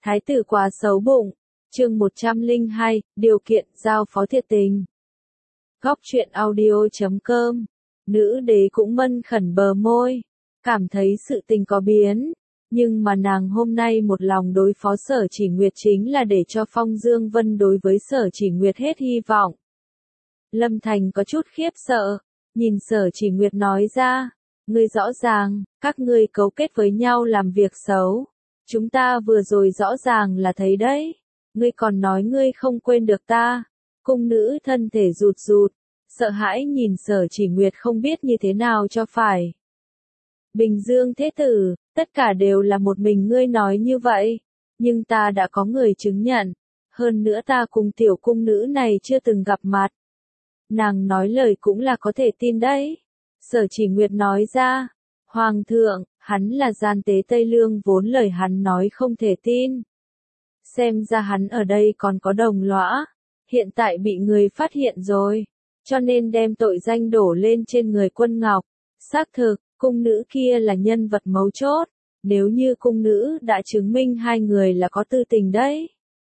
Thái tử quá xấu bụng. Chương 102, điều kiện giao phó thiệt tình. Góc truyện audio.com. Nữ đế cũng mân khẩn bờ môi, cảm thấy sự tình có biến, nhưng mà nàng hôm nay một lòng đối phó Sở Chỉ Nguyệt chính là để cho Phong Dương Vân đối với Sở Chỉ Nguyệt hết hy vọng. Lâm Thành có chút khiếp sợ, nhìn Sở Chỉ Nguyệt nói ra, ngươi rõ ràng, các ngươi cấu kết với nhau làm việc xấu. Chúng ta vừa rồi rõ ràng là thấy đấy. Ngươi còn nói ngươi không quên được ta. Cung nữ thân thể rụt rụt, sợ hãi nhìn Sở Chỉ Nguyệt không biết như thế nào cho phải. Bình Dương thế tử, tất cả đều là một mình ngươi nói như vậy. Nhưng ta đã có người chứng nhận. Hơn nữa ta cùng tiểu cung nữ này chưa từng gặp mặt. Nàng nói lời cũng là có thể tin đấy. Sở Chỉ Nguyệt nói ra, Hoàng thượng, hắn là gian tế Tây Lương vốn lời hắn nói không thể tin. Xem ra hắn ở đây còn có đồng lõa, hiện tại bị người phát hiện rồi, cho nên đem tội danh đổ lên trên người Quân Ngọc. Xác thực, cung nữ kia là nhân vật mấu chốt, nếu như cung nữ đã chứng minh hai người là có tư tình đấy.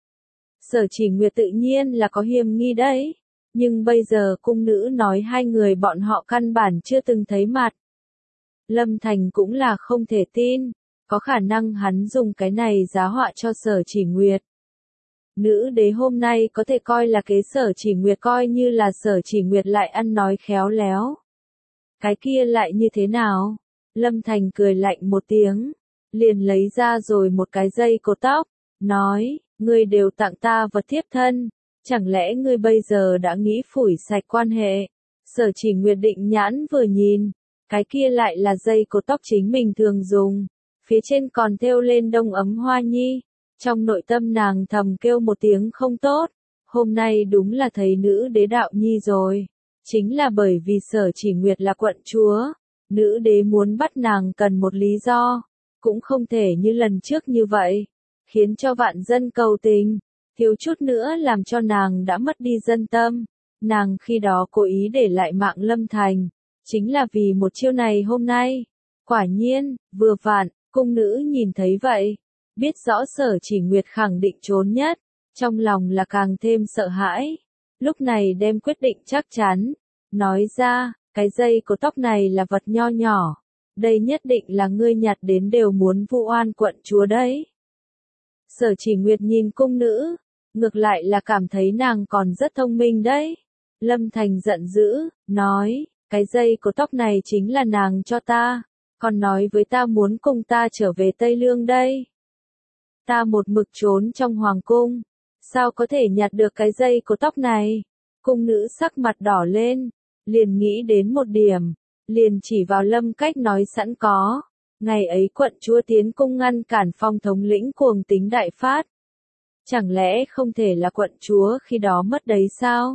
Sở Chỉ Nguyệt tự nhiên là có hiềm nghi đấy, nhưng bây giờ cung nữ nói hai người bọn họ căn bản chưa từng thấy mặt. Lâm Thành cũng là không thể tin, có khả năng hắn dùng cái này giá họa cho Sở Chỉ Nguyệt. Nữ đế hôm nay có thể coi là kế Sở Chỉ Nguyệt, coi như là Sở Chỉ Nguyệt lại ăn nói khéo léo. Cái kia lại như thế nào? Lâm Thành cười lạnh một tiếng, liền lấy ra rồi một cái dây cột tóc, nói, ngươi đều tặng ta vật thiếp thân, chẳng lẽ ngươi bây giờ đã nghĩ phủi sạch quan hệ? Sở Chỉ Nguyệt định nhãn vừa nhìn, cái kia lại là dây cột tóc chính mình thường dùng, phía trên còn thêu lên đông ấm hoa nhi. Trong nội tâm nàng thầm kêu một tiếng không tốt, hôm nay đúng là thấy nữ đế đạo nhi rồi. Chính là bởi vì Sở Chỉ Nguyệt là quận chúa, nữ đế muốn bắt nàng cần một lý do, cũng không thể như lần trước như vậy, khiến cho vạn dân cầu tình, thiếu chút nữa làm cho nàng đã mất đi dân tâm. Nàng khi đó cố ý để lại mạng Lâm Thành, chính là vì một chiêu này hôm nay. Quả nhiên, vừa vặn, cung nữ nhìn thấy vậy, biết rõ Sở Chỉ Nguyệt khẳng định trốn nhất, trong lòng là càng thêm sợ hãi. Lúc này đem quyết định chắc chắn, nói ra, cái dây cột tóc này là vật nho nhỏ, đây nhất định là ngươi nhặt đến đều muốn vu oan quận chúa đấy. Sở Chỉ Nguyệt nhìn cung nữ, ngược lại là cảm thấy nàng còn rất thông minh đấy. Lâm Thành giận dữ, nói, cái dây cột tóc này chính là nàng cho ta, còn nói với ta muốn cùng ta trở về Tây Lương đây. Ta một mực trốn trong hoàng cung, sao có thể nhặt được cái dây cột tóc này? Cung nữ sắc mặt đỏ lên, liền nghĩ đến một điểm, liền chỉ vào Lâm Cách nói sẵn có. Ngày ấy quận chúa tiến cung ngăn cản Phong thống lĩnh cuồng tính đại phát. Chẳng lẽ không thể là quận chúa khi đó mất đấy sao?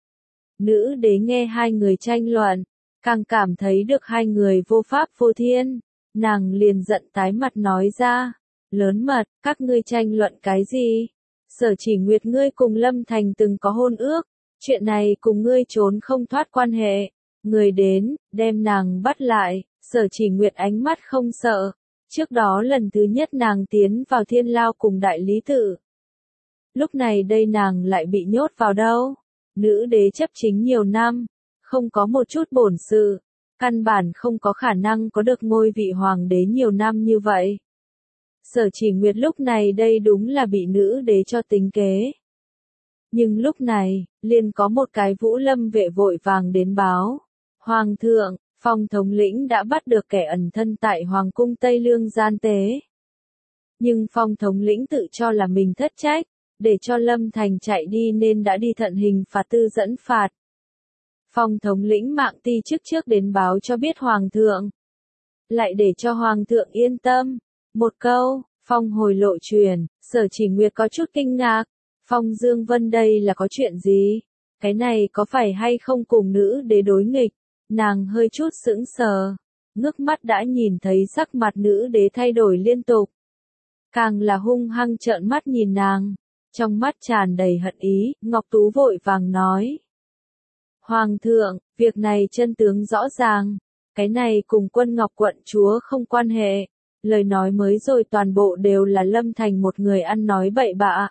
Nữ đế nghe hai người tranh luận, càng cảm thấy được hai người vô pháp vô thiên, nàng liền giận tái mặt nói ra, lớn mật, các ngươi tranh luận cái gì? Sở Chỉ Nguyệt ngươi cùng Lâm Thành từng có hôn ước, chuyện này cùng ngươi trốn không thoát quan hệ, người đến, đem nàng bắt lại. Sở Chỉ Nguyệt ánh mắt không sợ, trước đó lần thứ nhất nàng tiến vào Thiên Lao cùng đại lý tự. Lúc này đây nàng lại bị nhốt vào đâu? Nữ đế chấp chính nhiều năm, không có một chút bổn sự, căn bản không có khả năng có được ngôi vị hoàng đế nhiều năm như vậy. Sở Chỉ Nguyệt lúc này đây đúng là bị nữ đế cho tính kế. Nhưng lúc này, liền có một cái Vũ Lâm vệ vội vàng đến báo. Hoàng thượng, Phong thống lĩnh đã bắt được kẻ ẩn thân tại Hoàng cung Tây Lương gian tế. Nhưng Phong thống lĩnh tự cho là mình thất trách, để cho Lâm Thành chạy đi nên đã đi thận hình phạt tư dẫn phạt. Phong thống lĩnh mạng ti trước đến báo cho biết Hoàng thượng. Lại để cho Hoàng thượng yên tâm. Một câu, Phong hồi lộ truyền, Sở Chỉ Nguyệt có chút kinh ngạc. Phong Dương Vân đây là có chuyện gì? Cái này có phải hay không cùng nữ đế đối nghịch? Nàng hơi chút sững sờ, ngước mắt đã nhìn thấy sắc mặt nữ đế thay đổi liên tục. Càng là hung hăng trợn mắt nhìn nàng, trong mắt tràn đầy hận ý. Ngọc Tú vội vàng nói. Hoàng thượng, việc này chân tướng rõ ràng, cái này cùng Quân Ngọc quận chúa không quan hệ, Lời nói mới rồi toàn bộ đều là Lâm Thành một người ăn nói bậy bạ.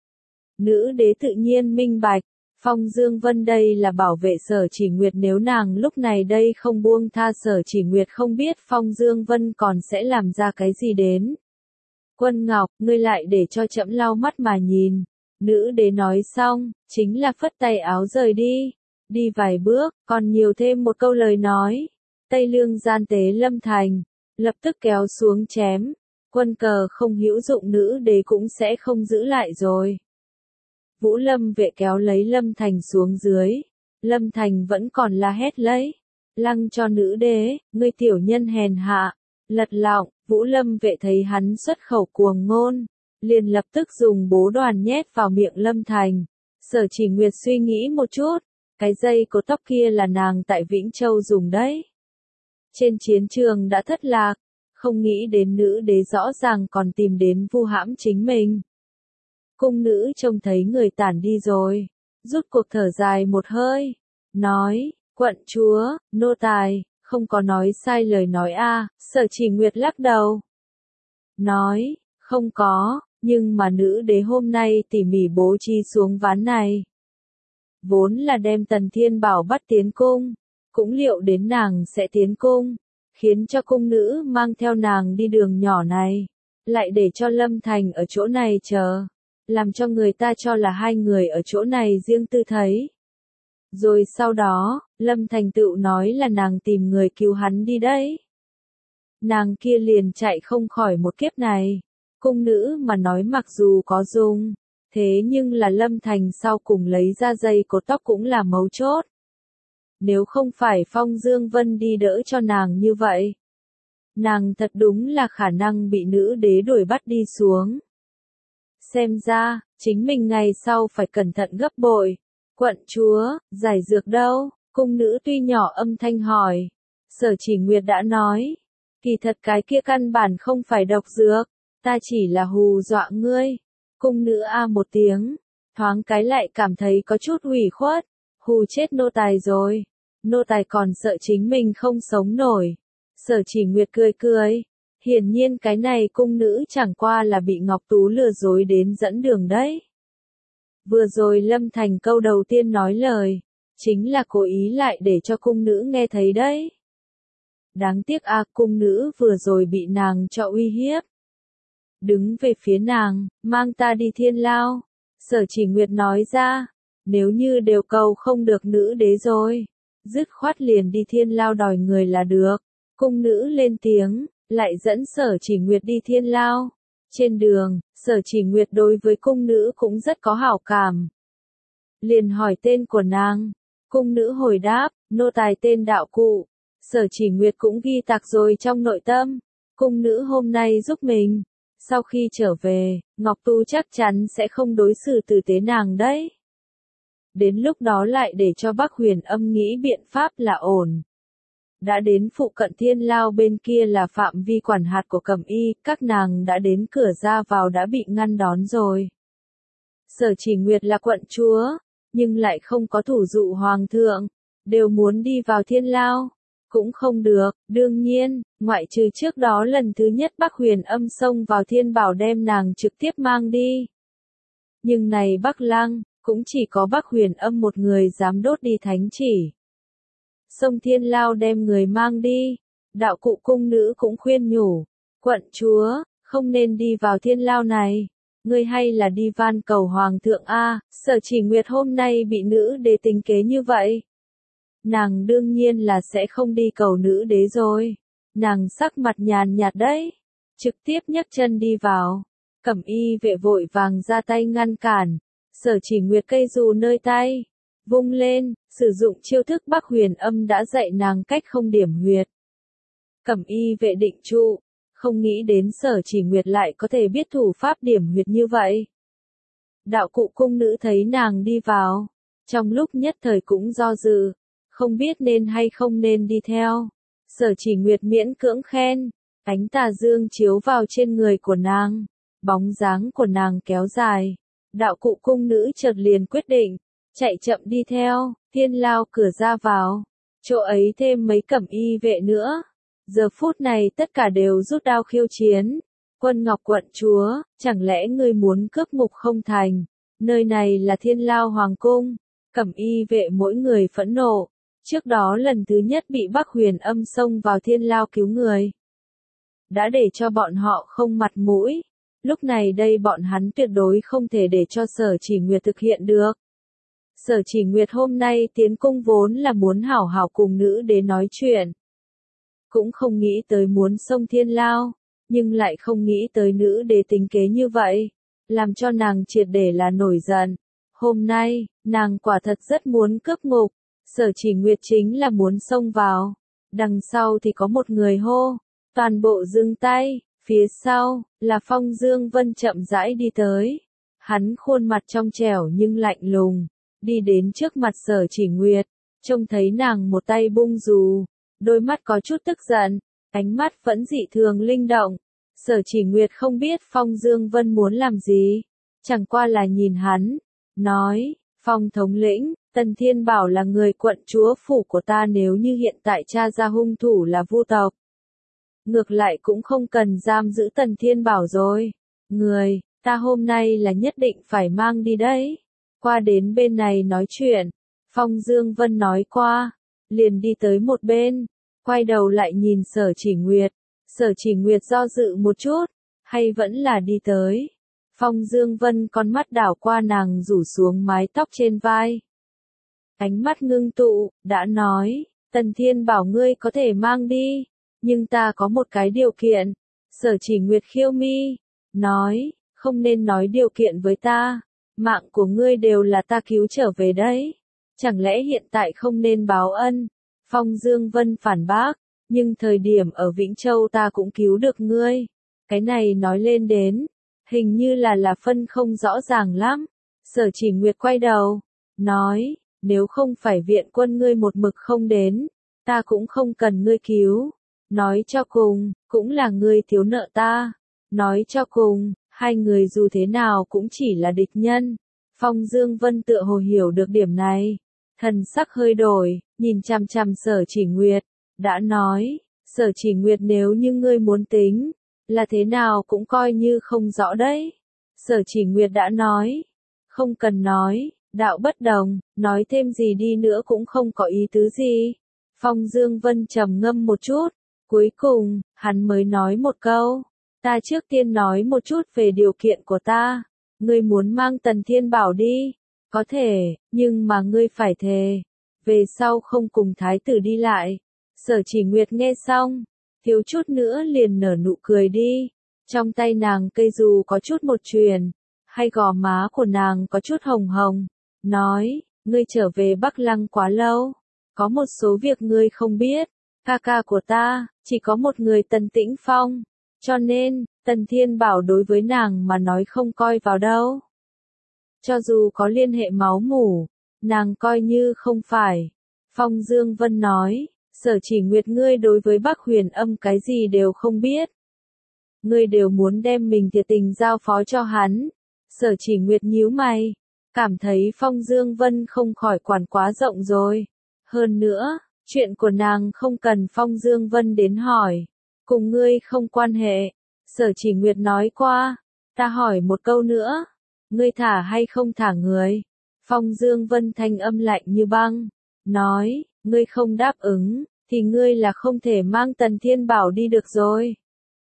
Nữ đế tự nhiên minh bạch, Phong Dương Vân đây là bảo vệ Sở Chỉ Nguyệt, nếu nàng lúc này đây không buông tha Sở Chỉ Nguyệt không biết Phong Dương Vân còn sẽ làm ra cái gì đến. Quân Ngọc, ngươi lại để cho trẫm lau mắt mà nhìn. Nữ đế nói xong, chính là phất tay áo rời đi. Đi vài bước, còn nhiều thêm một câu lời nói. Tây Lương gian tế Lâm Thành, lập tức kéo xuống chém. Quân cờ không hữu dụng, nữ đế cũng sẽ không giữ lại rồi. Vũ Lâm vệ kéo lấy Lâm Thành xuống dưới. Lâm Thành vẫn còn la hét lấy. Lăng cho nữ đế, ngươi tiểu nhân hèn hạ. Lật lọng, Vũ Lâm vệ thấy hắn xuất khẩu cuồng ngôn. Liền lập tức dùng bố đoàn nhét vào miệng Lâm Thành. Sở Chỉ Nguyệt suy nghĩ một chút. Cái dây cột tóc kia là nàng tại Vĩnh Châu dùng đấy. Trên chiến trường đã thất lạc. Không nghĩ đến nữ đế rõ ràng còn tìm đến vu hãm chính mình. Cung nữ trông thấy người tản đi rồi, rút cuộc thở dài một hơi, nói, quận chúa, nô tài, không có nói sai lời nói a. Sở Chỉ Nguyệt lắc đầu, nói, không có, nhưng mà nữ đế hôm nay tỉ mỉ bố trí xuống ván này. Vốn là đem Tần Thiên Bảo bắt tiến cung, cũng liệu đến nàng sẽ tiến cung, khiến cho cung nữ mang theo nàng đi đường nhỏ này, lại để cho Lâm Thành ở chỗ này chờ. Làm cho người ta cho là hai người ở chỗ này riêng tư thấy. Rồi sau đó, Lâm Thành Tựu nói là nàng tìm người cứu hắn đi đấy. Nàng kia liền chạy không khỏi một kiếp này. Cung nữ mà nói mặc dù có dùng, thế nhưng là Lâm Thành sau cùng lấy ra dây cột tóc cũng là mấu chốt. Nếu không phải Phong Dương Vân đi đỡ cho nàng như vậy, nàng thật đúng là khả năng bị nữ đế đuổi bắt đi xuống. Xem ra, chính mình ngày sau phải cẩn thận gấp bội. Quận chúa, giải dược đâu? Cung nữ tuy nhỏ âm thanh hỏi. Sở Chỉ Nguyệt đã nói. Kỳ thật cái kia căn bản không phải độc dược. Ta chỉ là hù dọa ngươi. Cung nữ a một tiếng. Thoáng cái lại cảm thấy có chút ủy khuất. Hù chết nô tài rồi. Nô tài còn sợ chính mình không sống nổi. Sở Chỉ Nguyệt cười cười. Hiển nhiên cái này cung nữ chẳng qua là bị Ngọc Tú lừa dối đến dẫn đường đấy. Vừa rồi Lâm Thành câu đầu tiên nói lời, chính là cố ý lại để cho cung nữ nghe thấy đấy. Đáng tiếc cung nữ vừa rồi bị nàng cho uy hiếp. Đứng về phía nàng, mang ta đi thiên lao. Sở Chỉ Nguyệt nói ra, nếu như đều cầu không được nữ đế rồi, dứt khoát liền đi thiên lao đòi người là được. Cung nữ lên tiếng. Lại dẫn Sở Chỉ Nguyệt đi thiên lao. Trên đường, Sở Chỉ Nguyệt đối với cung nữ cũng rất có hảo cảm. Liền hỏi tên của nàng. Cung nữ hồi đáp, nô tài tên Đạo Cụ. Sở Chỉ Nguyệt cũng ghi tạc rồi trong nội tâm. Cung nữ hôm nay giúp mình. Sau khi trở về, Ngọc Tu chắc chắn sẽ không đối xử tử tế nàng đấy. Đến lúc đó lại để cho Bắc Huyền Âm nghĩ biện pháp là ổn. Đã đến phụ cận thiên lao bên kia là phạm vi quản hạt của Cẩm Y, các nàng đã đến cửa ra vào đã bị ngăn đón rồi. Sở Chỉ Nguyệt là quận chúa, nhưng lại không có thủ dụ hoàng thượng, đều muốn đi vào thiên lao, cũng không được, đương nhiên, ngoại trừ trước đó lần thứ nhất Bắc Huyền Âm xông vào thiên bảo đem nàng trực tiếp mang đi. Nhưng này Bắc Lăng, cũng chỉ có Bắc Huyền Âm một người dám đốt đi thánh chỉ. Sông thiên lao đem người mang đi. Đạo Cụ cung nữ cũng khuyên nhủ. Quận chúa, không nên đi vào thiên lao này. Ngươi hay là đi van cầu hoàng thượng a. Sở Chỉ Nguyệt hôm nay bị nữ đế tính kế như vậy. Nàng đương nhiên là sẽ không đi cầu nữ đế rồi. Nàng sắc mặt nhàn nhạt đấy. Trực tiếp nhấc chân đi vào. Cẩm Y vệ vội vàng ra tay ngăn cản. Sở Chỉ Nguyệt cây dù nơi tay. Vung lên, sử dụng chiêu thức Bắc Huyền Âm đã dạy nàng cách không điểm huyệt. Cẩm Y vệ định trụ, không nghĩ đến Sở Chỉ Nguyệt lại có thể biết thủ pháp điểm huyệt như vậy. Đạo Cụ cung nữ thấy nàng đi vào, trong lúc nhất thời cũng do dự, không biết nên hay không nên đi theo. Sở Chỉ Nguyệt miễn cưỡng khen, ánh tà dương chiếu vào trên người của nàng, bóng dáng của nàng kéo dài. Đạo Cụ cung nữ chợt liền quyết định, chạy chậm đi theo, thiên lao cửa ra vào, chỗ ấy thêm mấy Cẩm Y vệ nữa. Giờ phút này tất cả đều rút đao khiêu chiến. Quân Ngọc quận chúa, chẳng lẽ ngươi muốn cướp ngục không thành? Nơi này là Thiên Lao Hoàng cung. Cẩm y vệ mỗi người phẫn nộ. Trước đó lần thứ nhất bị Bắc Huyền Âm xông vào Thiên Lao cứu người. Đã để cho bọn họ không mặt mũi. Lúc này đây bọn hắn tuyệt đối không thể để cho Sở Chỉ Nguyệt thực hiện được. Sở Chỉ Nguyệt hôm nay tiến cung vốn là muốn hảo hảo cùng nữ đế nói chuyện. Cũng không nghĩ tới muốn xông Thiên Lao, nhưng lại không nghĩ tới nữ đế tính kế như vậy, làm cho nàng triệt để là nổi giận. Hôm nay, nàng quả thật rất muốn cướp ngục, Sở Chỉ Nguyệt chính là muốn xông vào. Đằng sau thì có một người hô, toàn bộ dừng tay, phía sau, là Phong Dương Vân chậm rãi đi tới. Hắn khuôn mặt trong trẻo nhưng lạnh lùng, đi đến trước mặt Sở Chỉ Nguyệt, trông thấy nàng một tay bung dù, đôi mắt có chút tức giận, ánh mắt vẫn dị thường linh động. Sở Chỉ Nguyệt không biết Phong Dương Vân muốn làm gì, chẳng qua là nhìn hắn, nói, Phong thống lĩnh, Tần Thiên Bảo là người quận chúa phủ của ta, nếu như hiện tại tra ra hung thủ là Vu tộc. Ngược lại cũng không cần giam giữ Tần Thiên Bảo rồi. Người, ta hôm nay là nhất định phải mang đi đấy. Qua đến bên này nói chuyện. Phong Dương Vân nói qua. Liền đi tới một bên. Quay đầu lại nhìn Sở Chỉ Nguyệt. Sở Chỉ Nguyệt do dự một chút. Hay vẫn là đi tới. Phong Dương Vân con mắt đảo qua nàng rủ xuống mái tóc trên vai. Ánh mắt ngưng tụ, đã nói. Tần Thiên Bảo ngươi có thể mang đi. Nhưng ta có một cái điều kiện. Sở Chỉ Nguyệt khiêu mi. Nói, không nên nói điều kiện với ta. Mạng của ngươi đều là ta cứu trở về đấy. Chẳng lẽ hiện tại không nên báo ân? Phong Dương Vân phản bác. Nhưng thời điểm ở Vĩnh Châu ta cũng cứu được ngươi. Cái này nói lên đến. Hình như là phân không rõ ràng lắm. Sở Chỉ Nguyệt quay đầu. Nói, nếu không phải viện quân ngươi một mực không đến. Ta cũng không cần ngươi cứu. Nói cho cùng, cũng là ngươi thiếu nợ ta. Nói cho cùng, hai người dù thế nào cũng chỉ là địch nhân. Phong Dương Vân tựa hồ hiểu được điểm này. Thần sắc hơi đổi, nhìn chằm chằm Sở Chỉ Nguyệt. Đã nói, Sở Chỉ Nguyệt nếu như ngươi muốn tính, là thế nào cũng coi như không rõ đấy. Sở Chỉ Nguyệt đã nói. Không cần nói, đạo bất đồng, nói thêm gì đi nữa cũng không có ý tứ gì. Phong Dương Vân trầm ngâm một chút. Cuối cùng, hắn mới nói một câu. Ta trước tiên nói một chút về điều kiện của ta. Ngươi muốn mang Tần Thiên Bảo đi. Có thể, nhưng mà ngươi phải thề. Về sau không cùng thái tử đi lại. Sở Chỉ Nguyệt nghe xong. Thiếu chút nữa liền nở nụ cười đi. Trong tay nàng cây dù có chút một chuyền. Hay gò má của nàng có chút hồng hồng. Nói, ngươi trở về Bắc Lăng quá lâu. Có một số việc ngươi không biết. Ca ca của ta, chỉ có một người Tần Tĩnh Phong. Cho nên, Tần Thiên Bảo đối với nàng mà nói không coi vào đâu. Cho dù có liên hệ máu mủ, nàng coi như không phải. Phong Dương Vân nói, Sở Chỉ Nguyệt ngươi đối với Bắc Huyền Âm cái gì đều không biết. Ngươi đều muốn đem mình thiệt tình giao phó cho hắn. Sở Chỉ Nguyệt nhíu mày, cảm thấy Phong Dương Vân không khỏi quản quá rộng rồi. Hơn nữa, chuyện của nàng không cần Phong Dương Vân đến hỏi. Cùng ngươi không quan hệ. Sở Chỉ Nguyệt nói qua. Ta hỏi một câu nữa. Ngươi thả hay không thả người? Phong Dương Vân thanh âm lạnh như băng. Nói, ngươi không đáp ứng, thì ngươi là không thể mang Tần Thiên Bảo đi được rồi.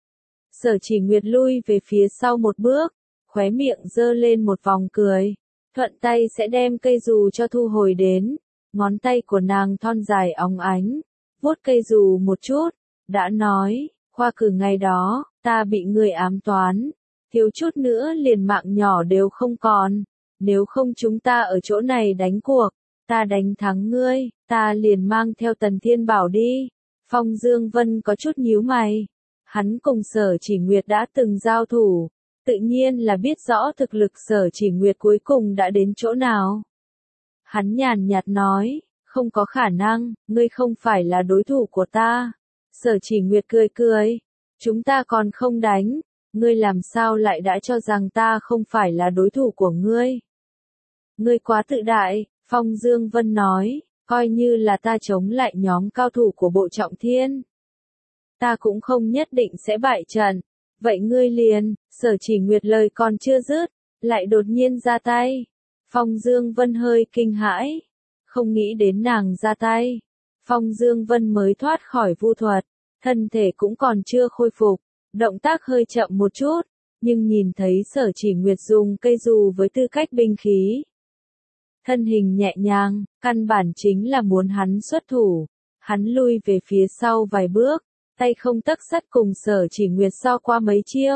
Sở Chỉ Nguyệt lui về phía sau một bước. Khóe miệng giơ lên một vòng cười. Thuận tay sẽ đem cây dù cho thu hồi đến. Ngón tay của nàng thon dài óng ánh. Vuốt cây dù một chút. Đã nói, khoa cử ngày đó, ta bị người ám toán. Thiếu chút nữa liền mạng nhỏ đều không còn. Nếu không chúng ta ở chỗ này đánh cuộc. Ta đánh thắng ngươi, ta liền mang theo Tần Thiên Bảo đi. Phong Dương Vân có chút nhíu mày. Hắn cùng Sở Chỉ Nguyệt đã từng giao thủ. Tự nhiên là biết rõ thực lực Sở Chỉ Nguyệt cuối cùng đã đến chỗ nào. Hắn nhàn nhạt nói, không có khả năng, ngươi không phải là đối thủ của ta. Sở Chỉ Nguyệt cười cười, chúng ta còn không đánh, ngươi làm sao lại đã cho rằng ta không phải là đối thủ của ngươi. Ngươi quá tự đại, Phong Dương Vân nói, coi như là ta chống lại nhóm cao thủ của Bộ Trọng Thiên. ta cũng không nhất định sẽ bại trận. Vậy ngươi liền, Sở Chỉ Nguyệt lời còn chưa dứt, lại đột nhiên ra tay. Phong Dương Vân hơi kinh hãi, không nghĩ đến nàng ra tay. Phong Dương Vân mới thoát khỏi vu thuật, thân thể cũng còn chưa khôi phục, động tác hơi chậm một chút, nhưng nhìn thấy Sở Chỉ Nguyệt dùng cây dù với tư cách binh khí. Thân hình nhẹ nhàng, căn bản chính là muốn hắn xuất thủ. Hắn lui về phía sau vài bước, tay không tấc sắt cùng Sở Chỉ Nguyệt so qua mấy chiêu.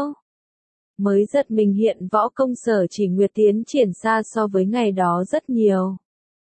Mới giật mình hiện võ công Sở Chỉ Nguyệt tiến triển xa so với ngày đó rất nhiều.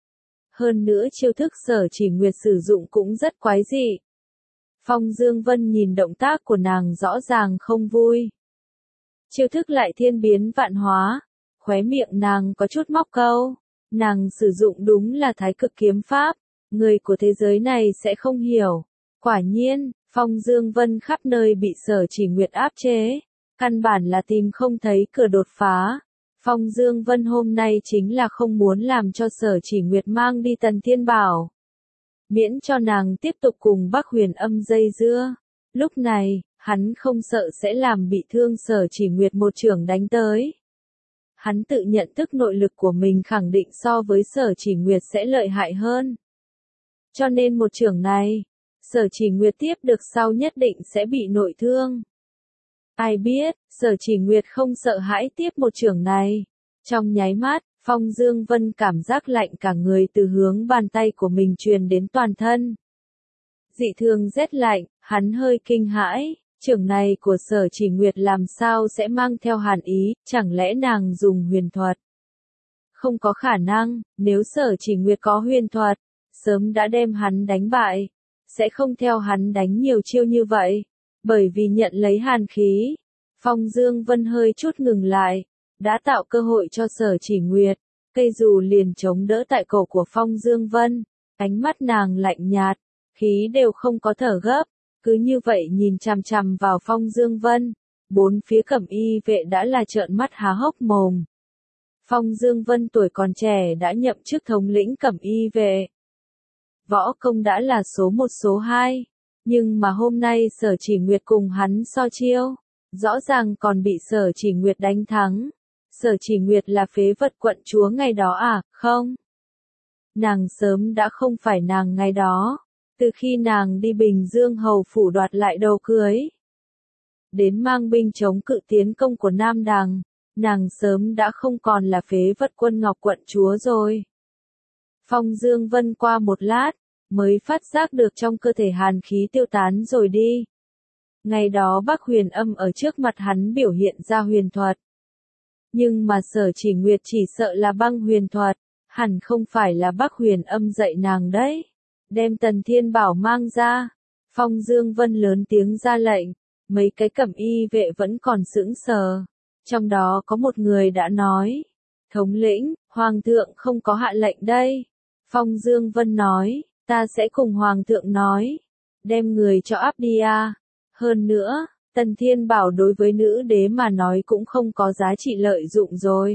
Hơn nữa chiêu thức Sở Chỉ Nguyệt sử dụng cũng rất quái dị. Phong Dương Vân nhìn động tác của nàng rõ ràng không vui. Chiêu thức lại thiên biến vạn hóa, khóe miệng nàng có chút móc câu. Nàng sử dụng đúng là Thái Cực kiếm pháp, người của thế giới này sẽ không hiểu. Quả nhiên, Phong Dương Vân khắp nơi bị Sở Chỉ Nguyệt áp chế, căn bản là tìm không thấy cửa đột phá. Phong Dương Vân hôm nay chính là không muốn làm cho Sở Chỉ Nguyệt mang đi Tần Thiên Bảo, miễn cho nàng tiếp tục cùng Bắc Huyền Âm dây dưa. Lúc này, hắn không sợ sẽ làm bị thương Sở Chỉ Nguyệt một chưởng đánh tới. Hắn tự nhận thức nội lực của mình khẳng định so với Sở Chỉ Nguyệt sẽ lợi hại hơn. Cho nên một chưởng này, Sở Chỉ Nguyệt tiếp được sau nhất định sẽ bị nội thương. Ai biết, Sở Chỉ Nguyệt không sợ hãi tiếp một chưởng này. Trong nháy mắt, Phong Dương Vân cảm giác lạnh cả người từ hướng bàn tay của mình truyền đến toàn thân. Dị thường rét lạnh, hắn hơi kinh hãi. Chưởng này của Sở Chỉ Nguyệt làm sao sẽ mang theo hàn ý, chẳng lẽ nàng dùng huyền thuật? Không có khả năng, nếu Sở Chỉ Nguyệt có huyền thuật, sớm đã đem hắn đánh bại, sẽ không theo hắn đánh nhiều chiêu như vậy, bởi vì nhận lấy hàn khí. Phong Dương Vân hơi chút ngừng lại, đã tạo cơ hội cho Sở Chỉ Nguyệt, cây dù liền chống đỡ tại cổ của Phong Dương Vân, ánh mắt nàng lạnh nhạt, khí đều không có thở gấp. Cứ như vậy nhìn chằm chằm vào Phong Dương Vân, bốn phía cẩm y vệ đã là trợn mắt há hốc mồm. Phong Dương Vân tuổi còn trẻ đã nhậm chức thống lĩnh cẩm y vệ. Võ công đã là số 1 số 2, nhưng mà hôm nay Sở Chỉ Nguyệt cùng hắn so chiêu, rõ ràng còn bị Sở Chỉ Nguyệt đánh thắng. Sở Chỉ Nguyệt là phế vật quận chúa ngày đó à, không? Nàng sớm đã không phải nàng ngày đó. Từ khi nàng đi Bình Dương hầu phủ đoạt lại đầu cưới, đến mang binh chống cự tiến công của Nam Đằng, nàng sớm đã không còn là phế vật quân Ngọc quận chúa rồi. Phong Dương Vân qua một lát, mới phát giác được trong cơ thể hàn khí tiêu tán rồi đi. Ngày đó Bắc Huyền Âm ở trước mặt hắn biểu hiện ra huyền thuật. Nhưng mà Sở Chỉ Nguyệt chỉ sợ là băng huyền thuật, hẳn không phải là Bắc Huyền Âm dạy nàng đấy. Đem Tần Thiên Bảo mang ra. Phong Dương Vân lớn tiếng ra lệnh, mấy cái cẩm y vệ vẫn còn sững sờ. Trong đó có một người đã nói, thống lĩnh, Hoàng thượng không có hạ lệnh đây. Phong Dương Vân nói, ta sẽ cùng Hoàng thượng nói, đem người cho áp đi à. Hơn nữa, Tần Thiên Bảo đối với nữ đế mà nói cũng không có giá trị lợi dụng rồi.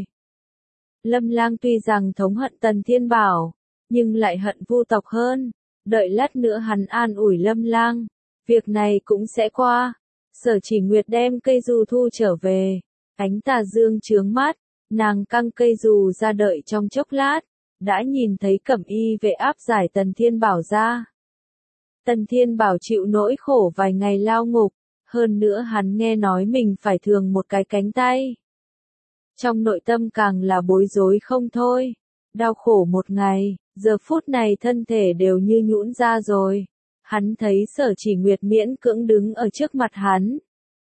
Lâm Lang tuy rằng thống hận Tần Thiên Bảo, nhưng lại hận Vu tộc hơn. Đợi lát nữa hắn an ủi Lâm Lang, việc này cũng sẽ qua. Sở Chỉ Nguyệt đem cây dù thu trở về, ánh tà dương chướng mắt, nàng căng cây dù ra đợi trong chốc lát, đã nhìn thấy cẩm y vệ áp giải Tần Thiên Bảo ra. Tần Thiên Bảo chịu nỗi khổ vài ngày lao ngục, hơn nữa hắn nghe nói mình phải thường một cái cánh tay. Trong nội tâm càng là bối rối không thôi, đau khổ một ngày. Giờ phút này thân thể đều như nhũn ra rồi. Hắn thấy Sở Chỉ Nguyệt miễn cưỡng đứng ở trước mặt hắn.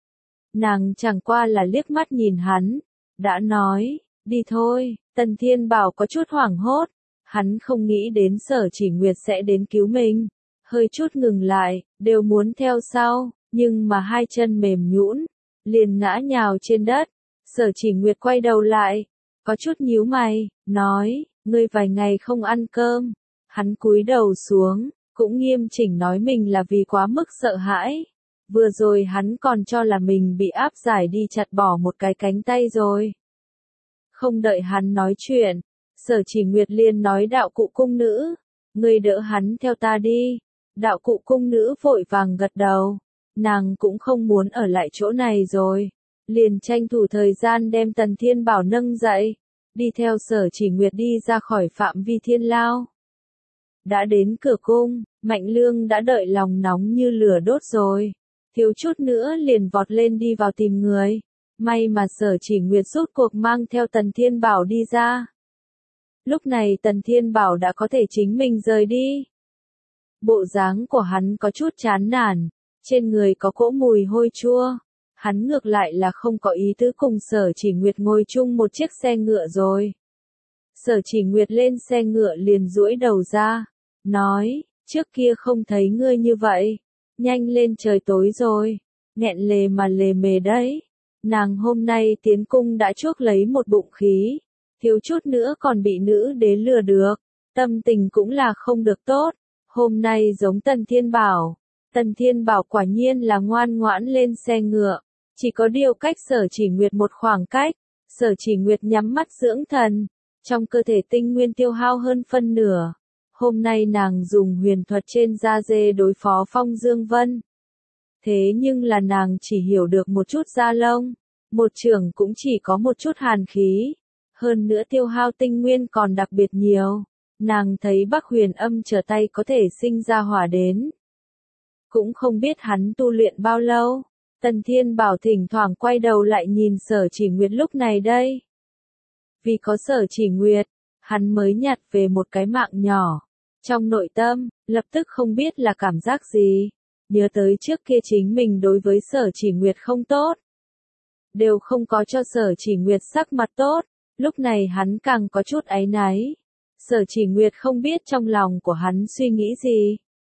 Nàng chẳng qua là liếc mắt nhìn hắn, đã nói, đi thôi. Tần Thiên Bảo có chút hoảng hốt, hắn không nghĩ đến Sở Chỉ Nguyệt sẽ đến cứu mình. Hơi chút ngừng lại, đều muốn theo sau, nhưng mà hai chân mềm nhũn, liền ngã nhào trên đất. Sở Chỉ Nguyệt quay đầu lại, có chút nhíu mày, nói, ngươi vài ngày không ăn cơm. Hắn cúi đầu xuống, cũng nghiêm chỉnh nói mình là vì quá mức sợ hãi. Vừa rồi hắn còn cho là mình bị áp giải đi chặt bỏ một cái cánh tay rồi. Không đợi hắn nói chuyện, Sở Chỉ Nguyệt liền nói đạo cụ cung nữ, ngươi đỡ hắn theo ta đi. Đạo cụ cung nữ vội vàng gật đầu, nàng cũng không muốn ở lại chỗ này rồi. Liền tranh thủ thời gian đem Tần Thiên Bảo nâng dậy, đi theo Sở Chỉ Nguyệt đi ra khỏi phạm vi thiên lao. Đã đến cửa cung, Mạnh Lương đã đợi lòng nóng như lửa đốt rồi. Thiếu chút nữa liền vọt lên đi vào tìm người. May mà Sở Chỉ Nguyệt rốt cuộc mang theo Tần Thiên Bảo đi ra. Lúc này Tần Thiên Bảo đã có thể chính mình rời đi. Bộ dáng của hắn có chút chán nản, trên người có cỗ mùi hôi chua. Hắn ngược lại là không có ý tứ cùng Sở Chỉ Nguyệt ngồi chung một chiếc xe ngựa rồi. Sở Chỉ Nguyệt lên xe ngựa liền duỗi đầu ra, nói, trước kia không thấy ngươi như vậy, nhanh lên trời tối rồi, nghẹn lề mà lề mề đấy. Nàng hôm nay tiến cung đã chuốc lấy một bụng khí, thiếu chút nữa còn bị nữ đế lừa được, tâm tình cũng là không được tốt. Hôm nay giống Tần Thiên Bảo. Tần Thiên Bảo quả nhiên là ngoan ngoãn lên xe ngựa, chỉ có điều cách Sở Chỉ Nguyệt một khoảng cách. Sở Chỉ Nguyệt nhắm mắt dưỡng thần, trong cơ thể tinh nguyên tiêu hao hơn phân nửa. Hôm nay nàng dùng huyền thuật trên da dê đối phó Phong Dương Vân. Thế nhưng là nàng chỉ hiểu được một chút da lông, một chưởng cũng chỉ có một chút hàn khí, hơn nữa tiêu hao tinh nguyên còn đặc biệt nhiều. Nàng thấy Bắc Huyền Âm trở tay có thể sinh ra hỏa đến. Cũng không biết hắn tu luyện bao lâu. Tần Thiên Bảo thỉnh thoảng quay đầu lại nhìn Sở Chỉ Nguyệt lúc này đây. Vì có Sở Chỉ Nguyệt, hắn mới nhặt về một cái mạng nhỏ. Trong nội tâm, lập tức không biết là cảm giác gì. Nhớ tới trước kia chính mình đối với Sở Chỉ Nguyệt không tốt. Đều không có cho Sở Chỉ Nguyệt sắc mặt tốt. Lúc này hắn càng có chút áy náy. Sở Chỉ Nguyệt không biết trong lòng của hắn suy nghĩ gì.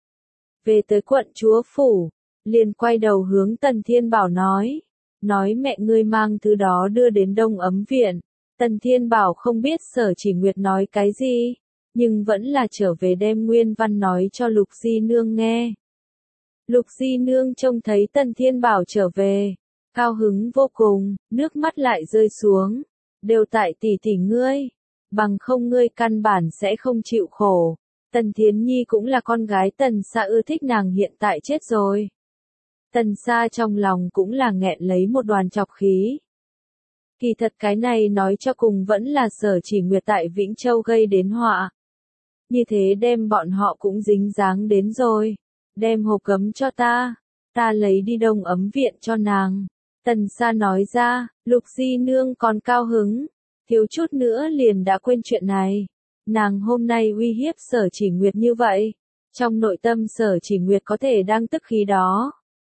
Về tới quận chúa phủ, liền quay đầu hướng Tần Thiên Bảo nói mẹ ngươi mang thứ đó đưa đến Đông Ấm Viện. Tần Thiên Bảo không biết Sở Chỉ Nguyệt nói cái gì, nhưng vẫn là trở về đem nguyên văn nói cho Lục Di Nương nghe. Lục Di Nương trông thấy Tần Thiên Bảo trở về, cao hứng vô cùng, nước mắt lại rơi xuống, đều tại tỷ tỷ ngươi, bằng không ngươi căn bản sẽ không chịu khổ. Tần Thiến Nhi cũng là con gái Tần Sa ưa thích nàng hiện tại chết rồi. Tần Sa trong lòng cũng là nghẹn lấy một đoàn chọc khí. Kỳ thật cái này nói cho cùng vẫn là Sở Chỉ Nguyệt tại Vĩnh Châu gây đến họa. Như thế đem bọn họ cũng dính dáng đến rồi. Đem hộp cấm cho ta lấy đi Đông Ấm Viện cho nàng. Tần Sa nói ra, Lục Di Nương còn cao hứng, thiếu chút nữa liền đã quên chuyện này. Nàng hôm nay uy hiếp Sở Chỉ Nguyệt như vậy, trong nội tâm Sở Chỉ Nguyệt có thể đang tức khí đó.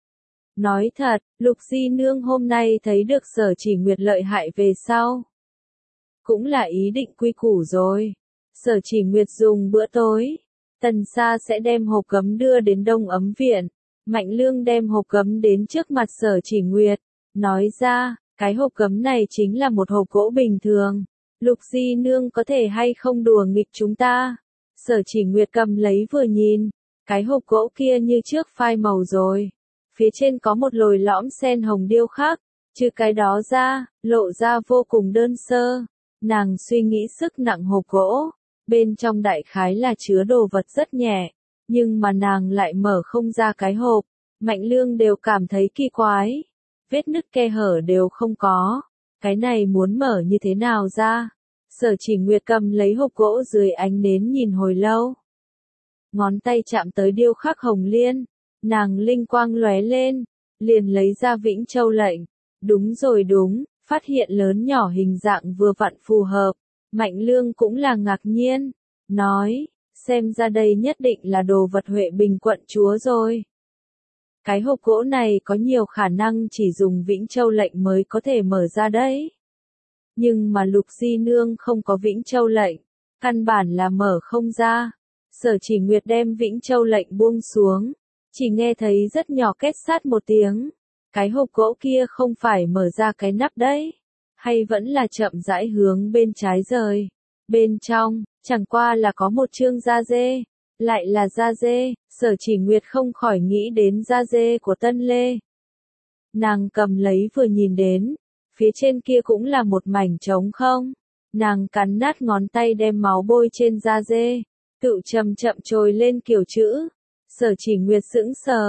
Nói thật, Lục Di Nương hôm nay thấy được Sở Chỉ Nguyệt lợi hại về sau. Cũng là ý định quy củ rồi. Sở Chỉ Nguyệt dùng bữa tối, Tần Sa sẽ đem hộp cấm đưa đến Đông Ấm Viện. Mạnh Lương đem hộp cấm đến trước mặt Sở Chỉ Nguyệt, nói ra, cái hộp cấm này chính là một hộp gỗ bình thường. Lục Di Nương có thể hay không đùa nghịch chúng ta? Sở Chỉ Nguyệt cầm lấy vừa nhìn, cái hộp gỗ kia như trước phai màu rồi. Phía trên có một lồi lõm sen hồng điêu khắc, trừ cái đó ra, lộ ra vô cùng đơn sơ. Nàng suy nghĩ sức nặng hộp gỗ, bên trong đại khái là chứa đồ vật rất nhẹ, nhưng mà nàng lại mở không ra cái hộp. Mạnh Lương đều cảm thấy kỳ quái, vết nứt khe hở đều không có. Cái này muốn mở như thế nào ra? Sở Chỉ Nguyệt cầm lấy hộp gỗ dưới ánh nến nhìn hồi lâu. Ngón tay chạm tới điêu khắc hồng liên, nàng linh quang lóe lên, liền lấy ra Vĩnh Châu lệnh. Đúng rồi đúng, phát hiện lớn nhỏ hình dạng vừa vặn phù hợp. Mạnh Lương cũng là ngạc nhiên, nói, xem ra đây nhất định là đồ vật Huệ Bình quận chúa rồi. Cái hộp gỗ này có nhiều khả năng chỉ dùng Vĩnh Châu lệnh mới có thể mở ra đấy. Nhưng mà Lục Di Nương không có Vĩnh Châu lệnh, căn bản là mở không ra. Sở Chỉ Nguyệt đem Vĩnh Châu lệnh buông xuống, chỉ nghe thấy rất nhỏ két sát một tiếng. Cái hộp gỗ kia không phải mở ra cái nắp đấy, hay vẫn là chậm rãi hướng bên trái rời. Bên trong, chẳng qua là có một chương da dê, lại là da dê. Sở Chỉ Nguyệt không khỏi nghĩ đến da dê của Tân Lê. Nàng cầm lấy vừa nhìn đến, phía trên kia cũng là một mảnh trống không. Nàng cắn nát ngón tay đem máu bôi trên da dê, tự chậm chậm trồi lên kiểu chữ. Sở Chỉ Nguyệt sững sờ,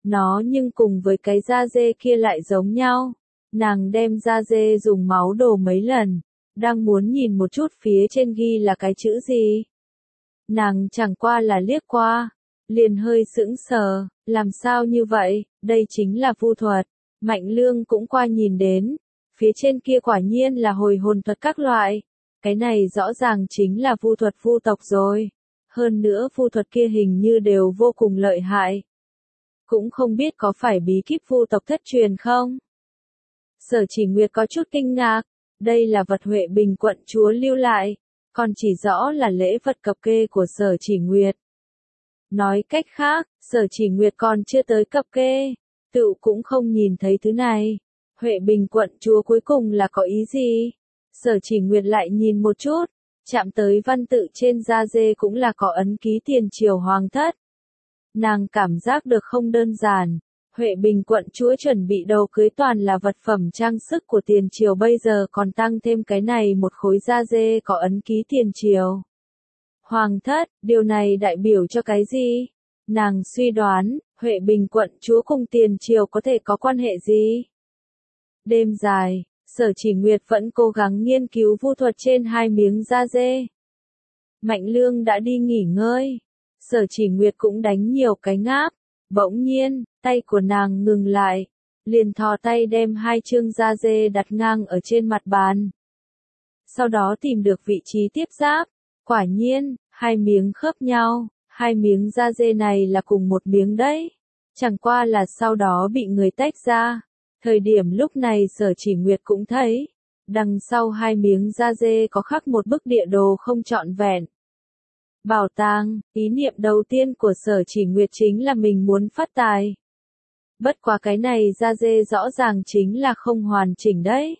Nó nhưng cùng với cái da dê kia lại giống nhau. Nàng đem da dê dùng máu đổ mấy lần, đang muốn nhìn một chút phía trên ghi là cái chữ gì. Nàng chẳng qua là liếc qua, liền hơi sững sờ, làm sao như vậy, đây chính là vu thuật. Mạnh Lương cũng qua nhìn đến, phía trên kia quả nhiên là hồi hồn thuật các loại. Cái này rõ ràng chính là vu thuật vu tộc rồi. Hơn nữa vu thuật kia hình như đều vô cùng lợi hại. Cũng không biết có phải bí kíp vu tộc thất truyền không? Sở Chỉ Nguyệt có chút kinh ngạc, đây là vật Huệ Bình quận chúa lưu lại, còn chỉ rõ là lễ vật cập kê của Sở Chỉ Nguyệt. Nói cách khác, Sở Chỉ Nguyệt còn chưa tới cập kê, tự cũng không nhìn thấy thứ này. Huệ Bình quận chúa cuối cùng là có ý gì? Sở Chỉ Nguyệt lại nhìn một chút, chạm tới văn tự trên da dê cũng là có ấn ký tiền triều hoàng thất. Nàng cảm giác được không đơn giản. Huệ Bình quận chúa chuẩn bị đầu cưới toàn là vật phẩm trang sức của tiền triều, bây giờ còn tăng thêm cái này một khối da dê có ấn ký tiền triều. Hoàng thất, điều này đại biểu cho cái gì? Nàng suy đoán, Huệ Bình quận chúa cùng tiền triều có thể có quan hệ gì? Đêm dài, Sở Chỉ Nguyệt vẫn cố gắng nghiên cứu vu thuật trên hai miếng da dê. Mạnh Lương đã đi nghỉ ngơi. Sở Chỉ Nguyệt cũng đánh nhiều cái ngáp. Bỗng nhiên, tay của nàng ngừng lại, liền thò tay đem hai chương da dê đặt ngang ở trên mặt bàn. Sau đó tìm được vị trí tiếp giáp, quả nhiên, hai miếng khớp nhau, hai miếng da dê này là cùng một miếng đấy. Chẳng qua là sau đó bị người tách ra. Thời điểm lúc này Sở Chỉ Nguyệt cũng thấy, đằng sau hai miếng da dê có khắc một bức địa đồ không trọn vẹn. Bảo tàng, ý niệm đầu tiên của Sở Chỉ Nguyệt chính là mình muốn phát tài. Bất quá cái này da dê rõ ràng chính là không hoàn chỉnh đấy.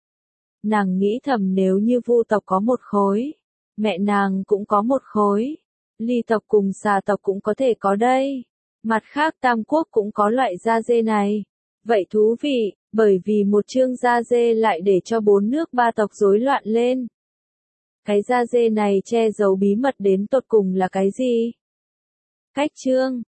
Nàng nghĩ thầm nếu như vu tộc có một khối, mẹ nàng cũng có một khối, Ly tộc cùng Xà tộc cũng có thể có đây. Mặt khác Tam Quốc cũng có loại da dê này. Vậy thú vị, bởi vì một chương da dê lại để cho bốn nước ba tộc rối loạn lên. Cái da dê này che giấu bí mật đến tột cùng là cái gì? Cách chương